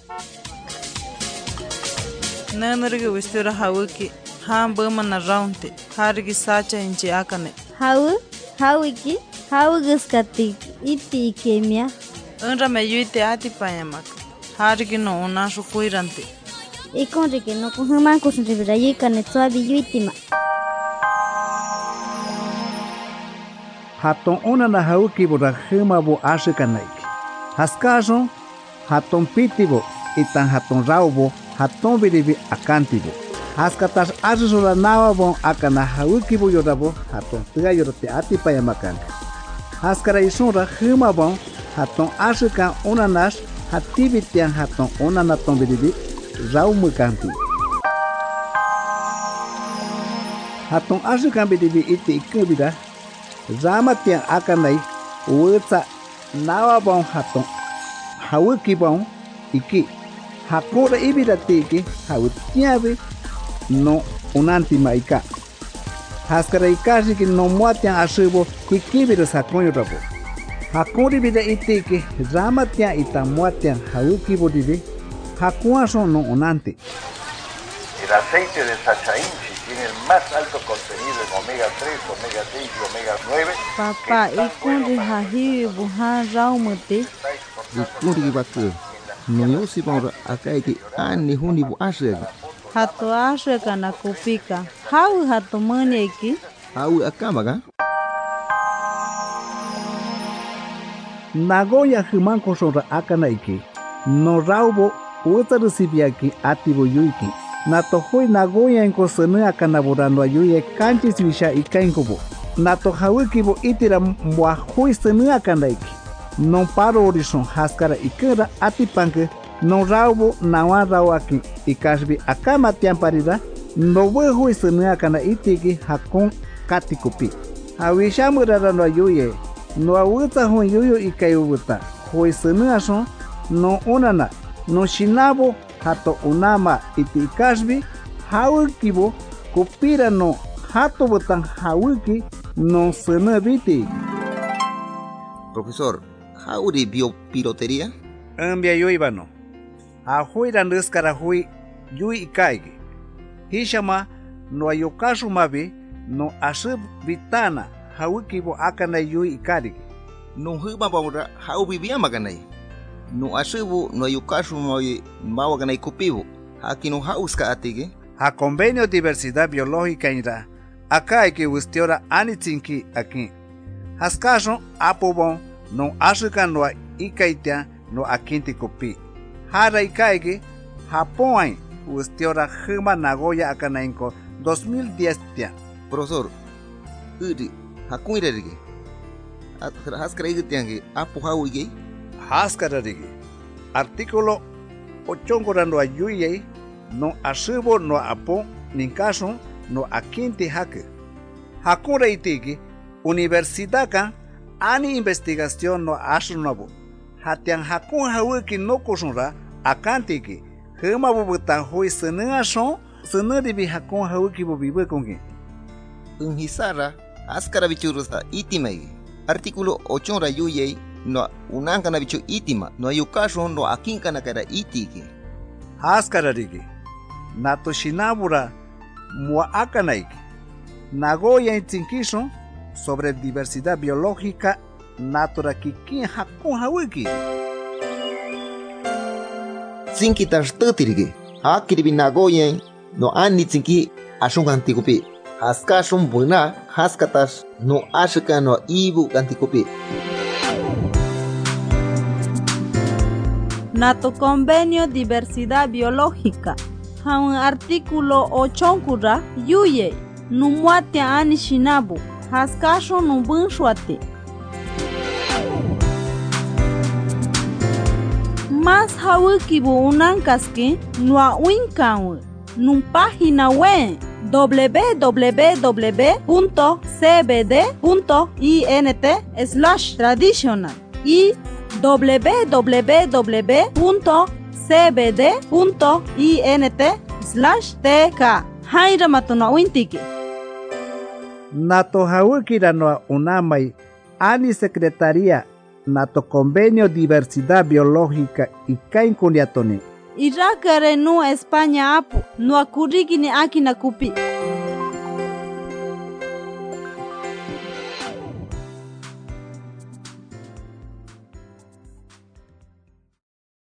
Nanarigi wistura hawiki hambama na raunte harigi sacha inchi akane. Hawiki hawigiskati iti ikemia. Unra me yuite ati payamak harigi no unashu kuirante. Ikonriki no kuhuman kusunribira yikane tsuabi yuitima. Haton una na hawiki bora hima bo ashikanaiki. Haskajo haton pitibo itan haton raubo haton biribi akantibo. Haskatas asusura nawa bon akana hawiki bo yorabo haton tiga yorote ati payamakan. Haskara isunra hima bon haton ashikan una nash hatibitian haton una naton biribi raumukanti. Haton ashikan biribi iti ikubida Ramatian akanai uwetsa nawa bon haton hawiki bon iki hakora ibida tiki hawitiabe no unanti maika haskara ikashi ki no muatian ashibo hikibida sakonyo rabo hakori bida itiki ramatian ita muatian hawiki bodibe hakuaso no unanti. El aceite de Sacha Inchi tiene el más alto contenido en omega 3, omega 6 y omega 9. Papá, ikundi hahiwi buhan raumute. Ikundi baku. No si para akaiki ani huni bu ashega. Hato ashega na kupika. Hawi hato maneki. Hawi akamaga. Nagoya himanko sora akanaiki. No raubo utarusibiaki atibo yuiki. Nato hoi Nagoya en kosene akanaborando ayuye kanchis wisha ikainkobo. Nato hawikibo itira mwa hoi sene akanaiki. Non paro orison haskara ikera atipanke non raubo nawa rawaki ikashbi akama tiamparida no hoi sene akana itiki hakon katikopi. Hawisha murarando ayuye no awuta hoi yuyo ikayubuta. Hoi sene ason no onana no shinabo hato unama iti ikashbi hawkibo kupira no hato botan hawki no senabiti. Profesor, ¿hauri biopirotería? Ambia yo ibano. Ahui randuskara hui yui ikaigi. Hishama no ayokashu mabi no ashib vitana hawkibo akana yui ikarigi. No huba baura haubi biamaganai. No ashibu no ayukasu mawaganay kupibo. Haki no hauska atige. Ha convenio diversidad biológica inra. Acá hay que ustiora anitzinki aquí. Haskaso apobon no ashika no ikaitia no akinti kupi. Hara ikaigi Japón ustiora hima Nagoya akanainko 2010 tia. Profesor, udi hakuirerige. Haskara igitiangi apo hauige. Haskararigi. Artículo 8 gorando ayuye no ashibo no apo ninkaso no akinti hake. Hakura itiki universidad kan ani investigación no ashunabo. Hatian hakun hawiki no kosunra akantiki. Hema bubutan hui senason senadibi hakun hawiki bobibe kongi. Unhisara askara bichurusa itimai. Artículo 8 rayuye no unanka na bicho itima no ayukaso no akinka na kara itiki. Haskararigi. Nato shinabura mua akanaiki. Nagoya intinkison sobre diversidad biológica natura kikin hakun hawiki. Sinki tarstutirigi. Akiribi Nagoya no ani tsinki ashungantikupi. Haskashun buna haskatas no ashika no ibu gantikupi. Nato convenio diversidad biológica. Un artículo 8 kura yuye numuatia ani shinabu haskasho nubunshuate. Mas hawikibu unankaski nua winkawe num página web www.cbd.int/traditional y www.cbd.int/tk. Haira matuna wintiki. Nato hawiki ranoa unamai ani secretaría nato convenio diversidad biológica y kain kuliatone Irakare no España apu, no akuriki ni aki na kupi.